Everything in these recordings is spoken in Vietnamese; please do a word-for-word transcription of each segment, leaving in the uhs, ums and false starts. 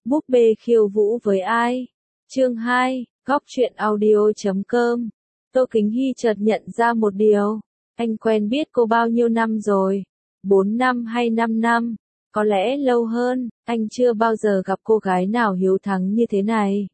Búp bê khiêu vũ với ai? Chương hai, góc truyện audio chấm com. Tô Kính Hy chợt nhận ra một điều. Anh quen biết cô bao nhiêu năm rồi? Bốn năm hay năm năm? Có lẽ lâu hơn, anh chưa bao giờ gặp cô gái nào hiếu thắng như thế này.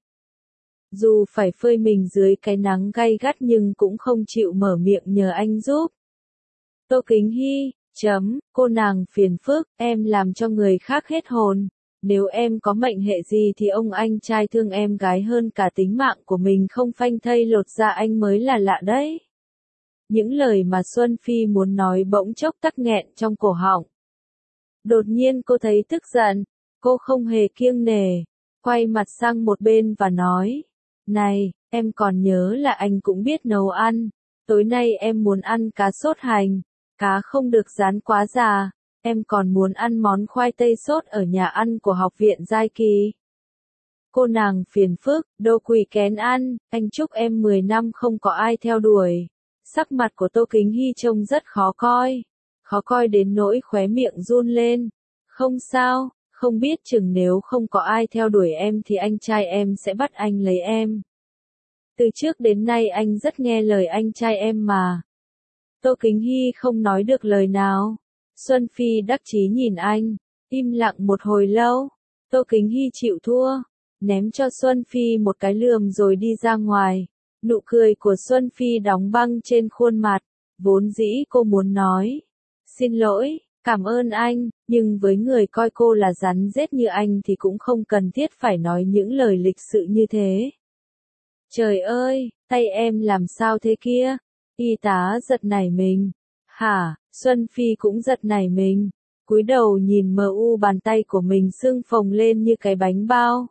Dù phải phơi mình dưới cái nắng gay gắt nhưng cũng không chịu mở miệng nhờ anh giúp. Tô Kính Hy, chấm, cô nàng phiền phức, em làm cho người khác hết hồn. Nếu em có mệnh hệ gì thì ông anh trai thương em gái hơn cả tính mạng của mình không phanh thây lột ra anh mới là lạ đấy. Những lời mà Xuân Phi muốn nói bỗng chốc tắc nghẹn trong cổ họng. Đột nhiên cô thấy tức giận, cô không hề kiêng nể, quay mặt sang một bên và nói, này, em còn nhớ là anh cũng biết nấu ăn, tối nay em muốn ăn cá sốt hành, cá không được rán quá già. Em còn muốn ăn món khoai tây sốt ở nhà ăn của học viện Giai Kỳ. Cô nàng phiền phức, đồ quỷ kén ăn, anh chúc em mười năm không có ai theo đuổi. Sắc mặt của Tô Kính Hy trông rất khó coi. Khó coi đến nỗi khóe miệng run lên. Không sao, không biết chừng nếu không có ai theo đuổi em thì anh trai em sẽ bắt anh lấy em. Từ trước đến nay anh rất nghe lời anh trai em mà. Tô Kính Hy không nói được lời nào. Xuân Phi đắc chí nhìn anh, im lặng một hồi lâu, Tô Kính Hy chịu thua, ném cho Xuân Phi một cái lườm rồi đi ra ngoài. Nụ cười của Xuân Phi đóng băng trên khuôn mặt, vốn dĩ cô muốn nói, xin lỗi, cảm ơn anh, nhưng với người coi cô là rắn rết như anh thì cũng không cần thiết phải nói những lời lịch sự như thế. Trời ơi, tay em làm sao thế kia? Y tá giật nảy mình. Hả? Xuân Phi cũng giật nảy mình, cúi đầu nhìn mờ u bàn tay của mình sưng phồng lên như cái bánh bao.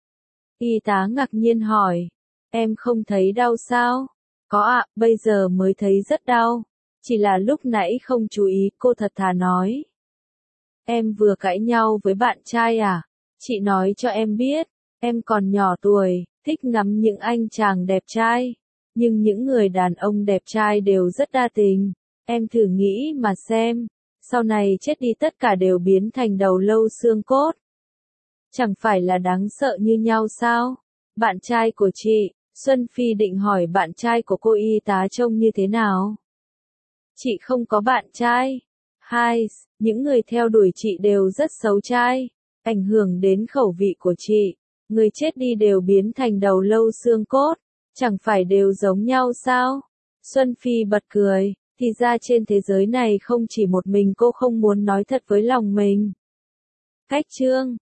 Y tá ngạc nhiên hỏi, em không thấy đau sao? Có ạ, bây giờ mới thấy rất đau, chỉ là lúc nãy không chú ý, cô thật thà nói. Em vừa cãi nhau với bạn trai à? Chị nói cho em biết, em còn nhỏ tuổi, thích ngắm những anh chàng đẹp trai, nhưng những người đàn ông đẹp trai đều rất đa tình. Em thử nghĩ mà xem, sau này chết đi tất cả đều biến thành đầu lâu xương cốt. Chẳng phải là đáng sợ như nhau sao? Bạn trai của chị, Xuân Phi định hỏi bạn trai của cô y tá trông như thế nào? Chị không có bạn trai. Hai, những người theo đuổi chị đều rất xấu trai, ảnh hưởng đến khẩu vị của chị. Người chết đi đều biến thành đầu lâu xương cốt, chẳng phải đều giống nhau sao? Xuân Phi bật cười. Thì ra trên thế giới này không chỉ một mình cô không muốn nói thật với lòng mình. Cách chương